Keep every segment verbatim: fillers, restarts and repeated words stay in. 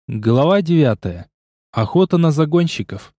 Глава девятая. Охота на загонщиков.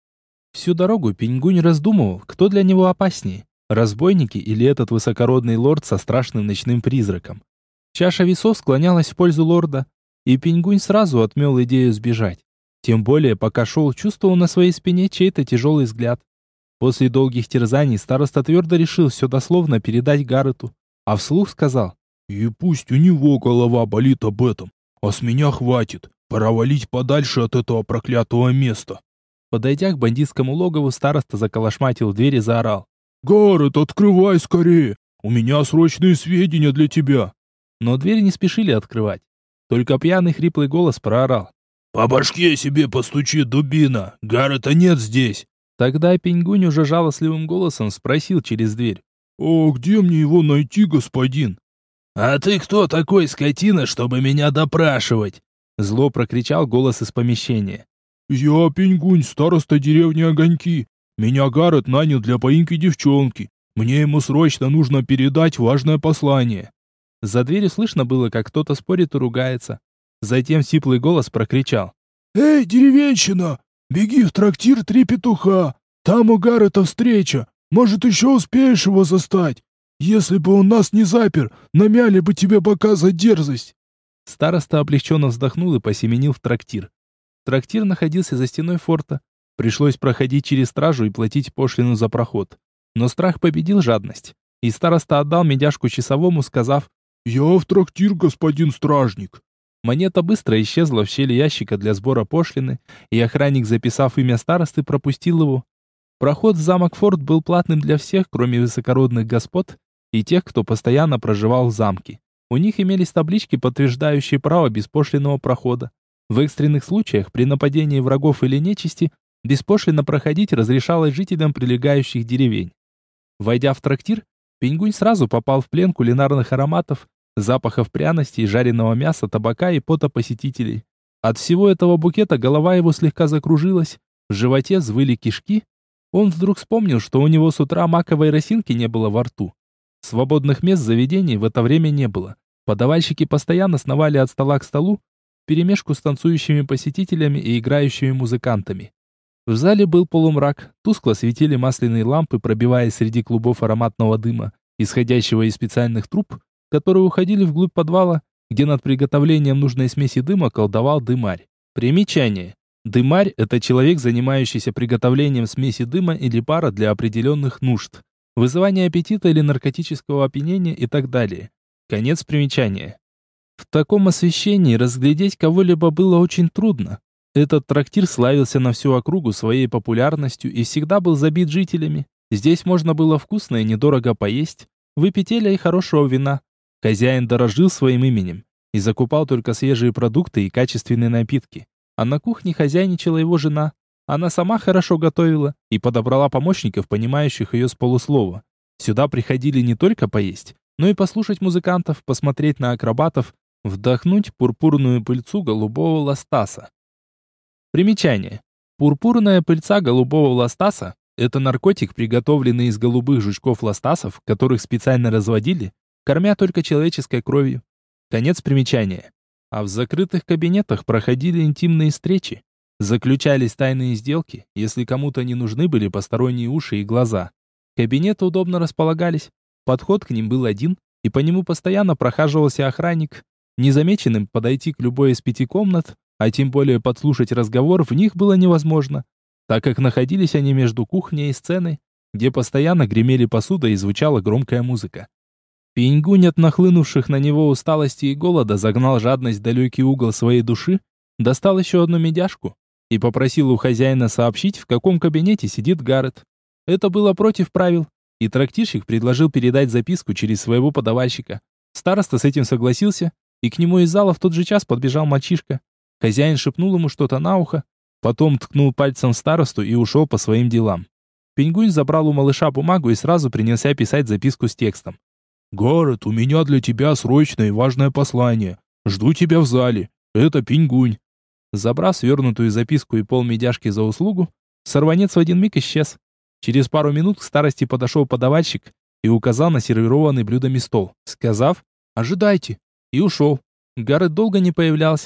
Всю дорогу Пиньгунь раздумывал, кто для него опаснее, разбойники или этот высокородный лорд со страшным ночным призраком. Чаша весов склонялась в пользу лорда, и Пиньгунь сразу отмел идею сбежать. Тем более, пока шел, чувствовал на своей спине чей-то тяжелый взгляд. После долгих терзаний староста твердо решил все дословно передать Гаррету, а вслух сказал: «И пусть у него голова болит об этом, а с меня хватит. Пора валить подальше от этого проклятого места». Подойдя к бандитскому логову, староста заколошматил в дверь и заорал: «Гаррет, открывай скорее! У меня срочные сведения для тебя!» Но дверь не спешили открывать. Только пьяный хриплый голос проорал: «По башке себе постучи, дубина! Гаррета нет здесь!» Тогда Пиньгунь уже жалостливым голосом спросил через дверь: «О, где мне его найти, господин?» «А ты кто такой, скотина, чтобы меня допрашивать?» Зло прокричал голос из помещения. «Я Пиньгунь, староста деревни Огоньки. Меня Гаррет нанял для поимки девчонки. Мне ему срочно нужно передать важное послание». За дверью слышно было, как кто-то спорит и ругается. Затем сиплый голос прокричал: «Эй, деревенщина, беги в трактир «Три петуха». Там у Гаррета встреча. Может, еще успеешь его застать. Если бы он нас не запер, намяли бы тебе бока за дерзость». Староста облегченно вздохнул и посеменил в трактир. Трактир находился за стеной форта. Пришлось проходить через стражу и платить пошлину за проход. Но страх победил жадность, и староста отдал медяшку часовому, сказав: «Я в трактир, господин стражник». Монета быстро исчезла в щели ящика для сбора пошлины, и охранник, записав имя старосты, пропустил его. Проход в замок-форт был платным для всех, кроме высокородных господ и тех, кто постоянно проживал в замке. У них имелись таблички, подтверждающие право беспошлинного прохода. В экстренных случаях, при нападении врагов или нечисти, беспошлинно проходить разрешалось жителям прилегающих деревень. Войдя в трактир, Пиньгунь сразу попал в плен кулинарных ароматов, запахов пряностей, жареного мяса, табака и пота посетителей. От всего этого букета голова его слегка закружилась, в животе взвыли кишки. Он вдруг вспомнил, что у него с утра маковой росинки не было во рту. Свободных мест в заведении в это время не было. Подавальщики постоянно сновали от стола к столу, вперемешку с танцующими посетителями и играющими музыкантами. В зале был полумрак, тускло светили масляные лампы, пробиваясь среди клубов ароматного дыма, исходящего из специальных труб, которые уходили вглубь подвала, где над приготовлением нужной смеси дыма колдовал дымарь. Примечание. Дымарь – это человек, занимающийся приготовлением смеси дыма или пара для определенных нужд, вызывание аппетита или наркотического опьянения и так далее. Конец примечания. В таком освещении разглядеть кого-либо было очень трудно. Этот трактир славился на всю округу своей популярностью и всегда был забит жителями. Здесь можно было вкусно и недорого поесть, выпить эля и хорошего вина. Хозяин дорожил своим именем и закупал только свежие продукты и качественные напитки. А на кухне хозяйничала его жена. Она сама хорошо готовила и подобрала помощников, понимающих ее с полуслова. Сюда приходили не только поесть, но и послушать музыкантов, посмотреть на акробатов, вдохнуть пурпурную пыльцу голубого ластаса. Примечание. Пурпурная пыльца голубого ластаса – это наркотик, приготовленный из голубых жучков-ластасов, которых специально разводили, кормя только человеческой кровью. Конец примечания. А в закрытых кабинетах проходили интимные встречи. Заключались тайные сделки, если кому-то не нужны были посторонние уши и глаза. Кабинеты удобно располагались. Подход к ним был один, и по нему постоянно прохаживался охранник. Незамеченным подойти к любой из пяти комнат, а тем более подслушать разговор в них было невозможно, так как находились они между кухней и сценой, где постоянно гремели посуда и звучала громкая музыка. Пиньгунь от нахлынувших на него усталости и голода загнал жадность в далекий угол своей души, достал еще одну медяшку и попросил у хозяина сообщить, в каком кабинете сидит Гаррет. Это было против правил, и трактирщик предложил передать записку через своего подавальщика. Староста с этим согласился, и к нему из зала в тот же час подбежал мальчишка. Хозяин шепнул ему что-то на ухо, потом ткнул пальцем в старосту и ушел по своим делам. Пиньгунь забрал у малыша бумагу и сразу принялся писать записку с текстом. «Гаррет, у меня для тебя срочное и важное послание. Жду тебя в зале. Это Пиньгунь». Забрав свернутую записку и полмедяшки за услугу, сорванец в один миг исчез. Через пару минут к старости подошел подавальщик и указал на сервированный блюдами стол, сказав: «Ожидайте», и ушел. Гаррет долго не появлялся.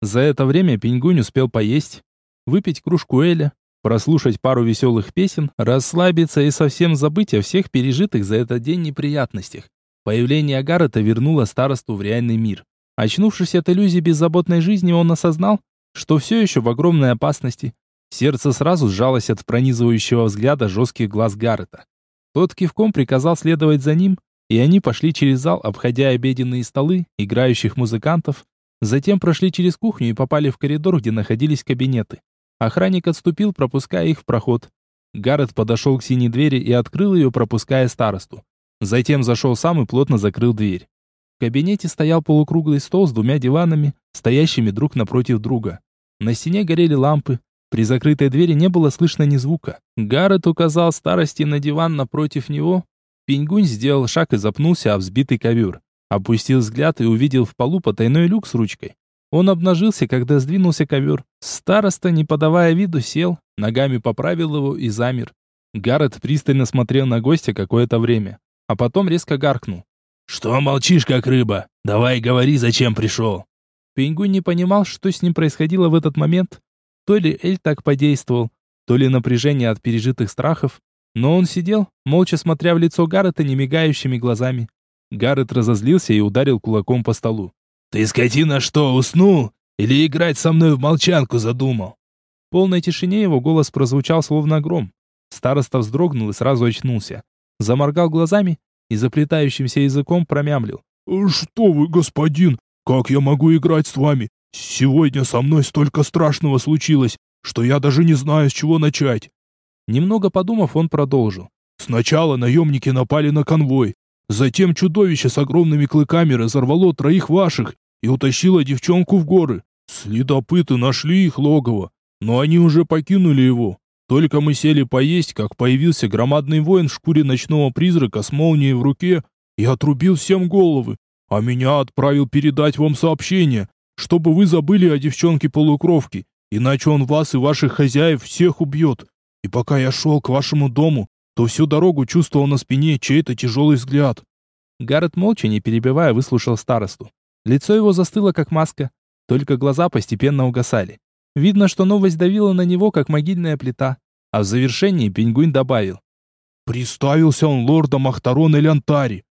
За это время Пингунь успел поесть, выпить кружку эля, прослушать пару веселых песен, расслабиться и совсем забыть о всех пережитых за этот день неприятностях. Появление Гаррета вернуло старосту в реальный мир. Очнувшись от иллюзии беззаботной жизни, он осознал, что все еще в огромной опасности. Сердце сразу сжалось от пронизывающего взгляда жестких глаз Гаррета. Тот кивком приказал следовать за ним, и они пошли через зал, обходя обеденные столы, играющих музыкантов. Затем прошли через кухню и попали в коридор, где находились кабинеты. Охранник отступил, пропуская их в проход. Гаррет подошел к синей двери и открыл ее, пропуская старосту. Затем зашел сам и плотно закрыл дверь. В кабинете стоял полукруглый стол с двумя диванами, стоящими друг напротив друга. На стене горели лампы. При закрытой двери не было слышно ни звука. Гаррет указал старости на диван напротив него. Пингунь сделал шаг и запнулся об взбитый ковер. Опустил взгляд и увидел в полу потайной люк с ручкой. Он обнажился, когда сдвинулся ковер. Староста, не подавая виду, сел, ногами поправил его и замер. Гаррет пристально смотрел на гостя какое-то время, а потом резко гаркнул. «Что молчишь, как рыба? Давай говори, зачем пришел?» Пингунь не понимал, что с ним происходило в этот момент. То ли Эль так подействовал, то ли напряжение от пережитых страхов. Но он сидел, молча смотря в лицо Гаррета немигающими глазами. Гаррет разозлился и ударил кулаком по столу. «Ты, скотина, что, уснул? Или играть со мной в молчанку задумал?» В полной тишине его голос прозвучал словно гром. Староста вздрогнул и сразу очнулся. Заморгал глазами и заплетающимся языком промямлил. «Что вы, господин? Как я могу играть с вами? Сегодня со мной столько страшного случилось, что я даже не знаю, с чего начать». Немного подумав, он продолжил. «Сначала наемники напали на конвой. Затем чудовище с огромными клыками разорвало троих ваших и утащило девчонку в горы. Следопыты нашли их логово, но они уже покинули его. Только мы сели поесть, как появился громадный воин в шкуре ночного призрака с молнией в руке и отрубил всем головы, а меня отправил передать вам сообщение, чтобы вы забыли о девчонке-полукровке, иначе он вас и ваших хозяев всех убьет. И пока я шел к вашему дому, то всю дорогу чувствовал на спине чей-то тяжелый взгляд». Гаррет молча, не перебивая, выслушал старосту. Лицо его застыло, как маска, только глаза постепенно угасали. Видно, что новость давила на него, как могильная плита. А в завершении Пингунь добавил. «Представился он лордом Ахтарон Эль-Антари».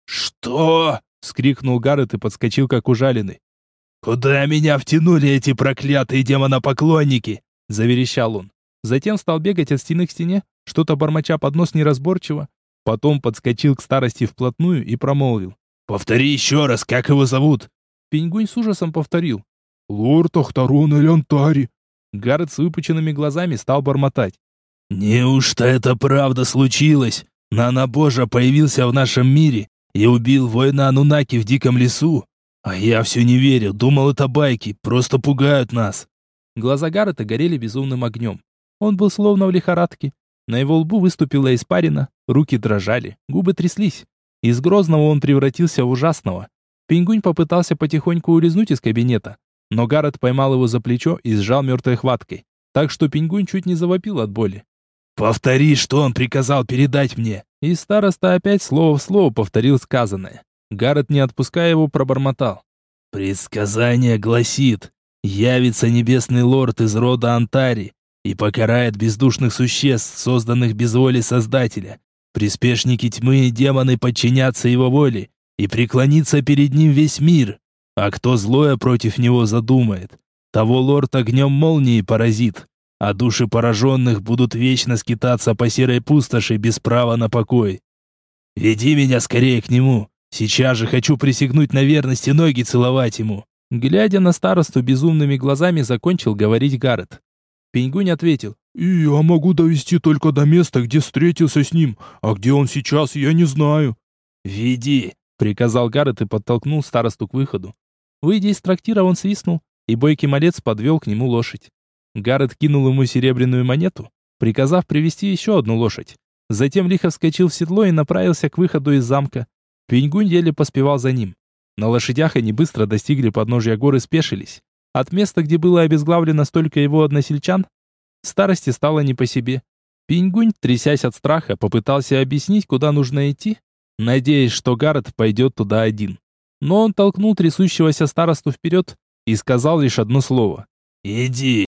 «Что?» — вскрикнул Гаррет и подскочил, как ужаленный. «Куда меня втянули эти проклятые демонопоклонники?» — заверещал он. Затем стал бегать от стены к стене, что-то бормоча под нос неразборчиво. Потом подскочил к старости вплотную и промолвил. «Повтори еще раз, как его зовут?» Пингунь с ужасом повторил. «Лорд Ахтарон Эль-Антари». Гаррет с выпученными глазами стал бормотать. «Неужто это правда случилось? Нанабожа появился в нашем мире и убил воина Анунаки в диком лесу? А я все не верю, думал, это байки, просто пугают нас». Глаза Гаррета горели безумным огнем. Он был словно в лихорадке. На его лбу выступила испарина, руки дрожали, губы тряслись. Из грозного он превратился в ужасного. Пингунь попытался потихоньку улизнуть из кабинета, но Гаррет поймал его за плечо и сжал мертвой хваткой, так что Пингунь чуть не завопил от боли. «Повтори, что он приказал передать мне!» И староста опять слово в слово повторил сказанное. Гаррет, не отпуская его, пробормотал. «Предсказание гласит, явится небесный лорд из рода Антари и покарает бездушных существ, созданных без воли Создателя. Приспешники тьмы и демоны подчинятся его воле, и преклонится перед ним весь мир. А кто злое против него задумает, того лорд огнем молнии поразит, а души пораженных будут вечно скитаться по серой пустоши без права на покой. Веди меня скорее к нему, сейчас же хочу присягнуть на верность и ноги целовать ему». Глядя на старосту безумными глазами, закончил говорить Гаррет. Пингунь ответил. «И я могу довести только до места, где встретился с ним, а где он сейчас, я не знаю». «Веди», — приказал Гаррет и подтолкнул старосту к выходу. Выйдя из трактира, он свистнул, и бойкий малец подвел к нему лошадь. Гаррет кинул ему серебряную монету, приказав привести еще одну лошадь. Затем лихо вскочил в седло и направился к выходу из замка. Пингунь еле поспевал за ним. На лошадях они быстро достигли подножья горы и спешились. От места, где было обезглавлено столько его односельчан, старости стало не по себе. Пингунь, трясясь от страха, попытался объяснить, куда нужно идти, надеясь, что Гаррет пойдет туда один. Но он толкнул трясущегося старосту вперед, и сказал лишь одно слово. «Иди».